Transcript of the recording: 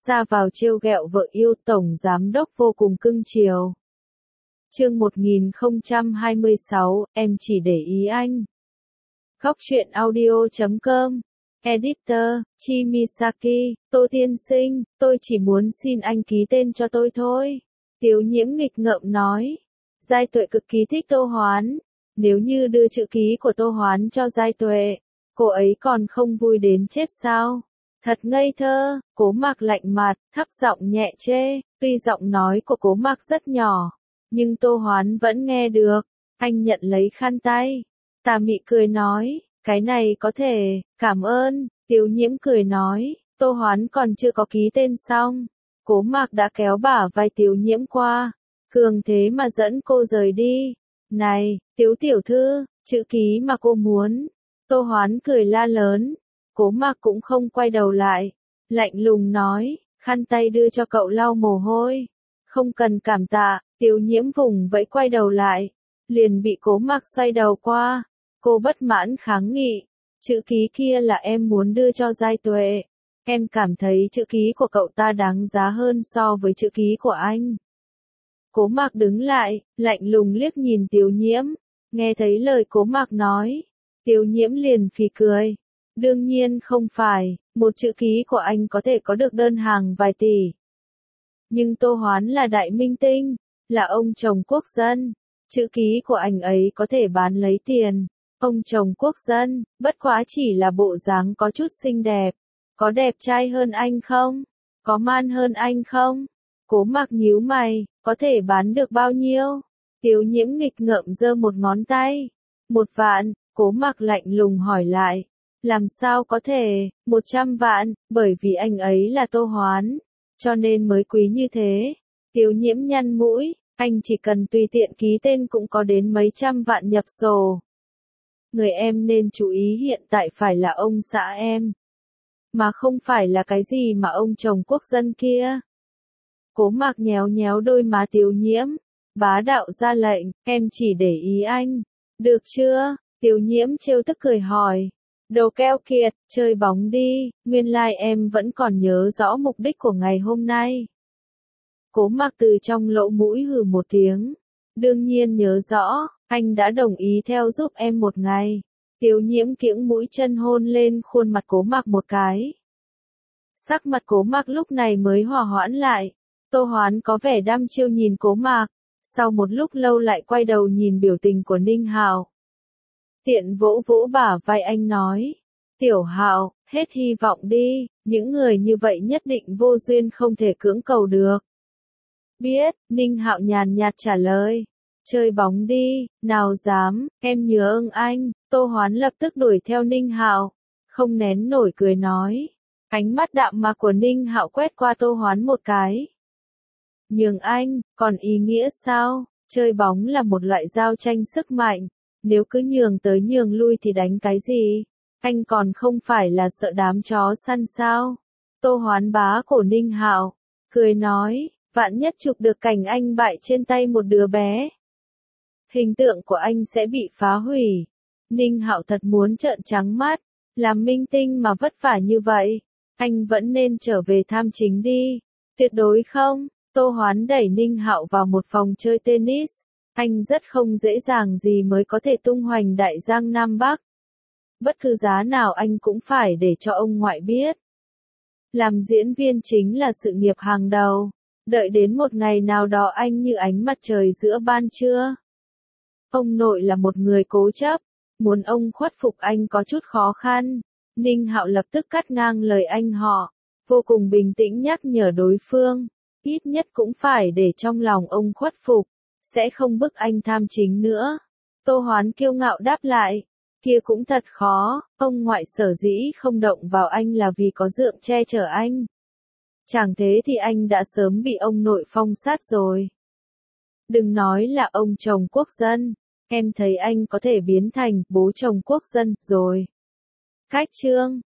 ra vào trêu ghẹo vợ yêu, tổng giám đốc vô cùng cưng chiều. Chương 1026, em chỉ để ý anh. Góc truyện audio.com. Editor, Chimisaki, Tô tiên sinh, tôi chỉ muốn xin anh ký tên cho tôi thôi. Tiếu Nhiễm nghịch ngợm nói. Giai Tuệ cực kỳ thích Tô Hoán. Nếu như đưa chữ ký của Tô Hoán cho Giai Tuệ, cô ấy còn không vui đến chết sao? Thật ngây thơ. Cố Mạc lạnh mặt, thấp giọng nhẹ chê. Tuy giọng nói của Cố Mạc rất nhỏ, nhưng Tô Hoán vẫn nghe được. Anh nhận lấy khăn tay. Tà mị cười nói, cái này có thể, cảm ơn. Tiếu Nhiễm cười nói, Tô Hoán còn chưa có ký tên xong. Cố Mạc đã kéo bả vai Tiếu Nhiễm qua, cường thế mà dẫn cô rời đi. Này, Tiếu tiểu thư, chữ ký mà cô muốn. Tô Hoán cười la lớn. Cố Mạc cũng không quay đầu lại, lạnh lùng nói, khăn tay đưa cho cậu lau mồ hôi. Không cần cảm tạ. Tiếu Nhiễm vùng vẫy quay đầu lại, liền bị Cố Mạc xoay đầu qua. Cô bất mãn kháng nghị, chữ ký kia là em muốn đưa cho Giai Tuệ. Em cảm thấy chữ ký của cậu ta đáng giá hơn so với chữ ký của anh. Cố Mạc đứng lại, lạnh lùng liếc nhìn Tiếu Nhiễm. Nghe thấy lời Cố Mạc nói, Tiếu Nhiễm liền phì cười. Đương nhiên không phải, một chữ ký của anh có thể có được đơn hàng vài tỷ. Nhưng Tô Hoán là đại minh tinh, là ông chồng quốc dân. Chữ ký của anh ấy có thể bán lấy tiền. Ông chồng quốc dân, bất quá chỉ là bộ dáng có chút xinh đẹp. Có đẹp trai hơn anh không? Có man hơn anh không? Cố Mạc nhíu mày, có thể bán được bao nhiêu? Tiếu Nhiễm nghịch ngợm giơ một ngón tay. 1 vạn. Cố Mạc lạnh lùng hỏi lại. Làm sao có thể, 100 vạn, bởi vì anh ấy là Tô Hoán, cho nên mới quý như thế. Tiếu Nhiễm nhăn mũi, anh chỉ cần tùy tiện ký tên cũng có đến mấy trăm vạn nhập sổ. Người em nên chú ý hiện tại phải là ông xã em, mà không phải là cái gì mà ông chồng quốc dân kia. Cố Mạc nhéo nhéo đôi má Tiếu Nhiễm, bá đạo ra lệnh, em chỉ để ý anh, được chưa? Tiếu Nhiễm trêu tức cười hỏi. Đồ keo kiệt, chơi bóng đi, nguyên lai em vẫn còn nhớ rõ mục đích của ngày hôm nay. Cố Mạc từ trong lỗ mũi hừ một tiếng. Đương nhiên nhớ rõ, anh đã đồng ý theo giúp em một ngày. Tiếu Nhiễm kiễng mũi chân hôn lên khuôn mặt Cố Mạc một cái. Sắc mặt Cố Mạc lúc này mới hòa hoãn lại. Tô Hoán có vẻ đăm chiêu nhìn Cố Mạc, sau một lúc lâu lại quay đầu nhìn biểu tình của Ninh Hạo. Tiện vỗ vỗ bả vai anh nói, Tiểu Hạo, hết hy vọng đi, những người như vậy nhất định vô duyên không thể cưỡng cầu được. Biết, Ninh Hạo nhàn nhạt trả lời, chơi bóng đi, nào dám, em nhớ ơn anh. Tô Hoán lập tức đuổi theo Ninh Hạo, không nén nổi cười nói. Ánh mắt đạm mạc của Ninh Hạo quét qua Tô Hoán một cái. Nhường anh, còn ý nghĩa sao? Chơi bóng là một loại giao tranh sức mạnh. Nếu cứ nhường tới nhường lui thì đánh cái gì? Anh còn không phải là sợ đám chó săn sao? Tô Hoán bá cổ Ninh Hạo, cười nói, vạn nhất chụp được cảnh anh bại trên tay một đứa bé. Hình tượng của anh sẽ bị phá hủy. Ninh Hạo thật muốn trợn trắng mắt, làm minh tinh mà vất vả như vậy. Anh vẫn nên trở về tham chính đi. Tuyệt đối không. Tô Hoán đẩy Ninh Hạo vào một phòng chơi tennis. Anh rất không dễ dàng gì mới có thể tung hoành đại giang Nam Bắc. Bất cứ giá nào anh cũng phải để cho ông ngoại biết. Làm diễn viên chính là sự nghiệp hàng đầu. Đợi đến một ngày nào đó anh như ánh mặt trời giữa ban trưa. Ông nội là một người cố chấp. Muốn ông khuất phục anh có chút khó khăn. Ninh Hạo lập tức cắt ngang lời anh họ. Vô cùng bình tĩnh nhắc nhở đối phương. Ít nhất cũng phải để trong lòng ông khuất phục. Sẽ không bức anh tham chính nữa. Tô Hoán kiêu ngạo đáp lại. Kia cũng thật khó, ông ngoại sở dĩ không động vào anh là vì có dượng che chở anh. Chẳng thế thì anh đã sớm bị ông nội phong sát rồi. Đừng nói là ông chồng quốc dân, em thấy anh có thể biến thành bố chồng quốc dân rồi. Cách chương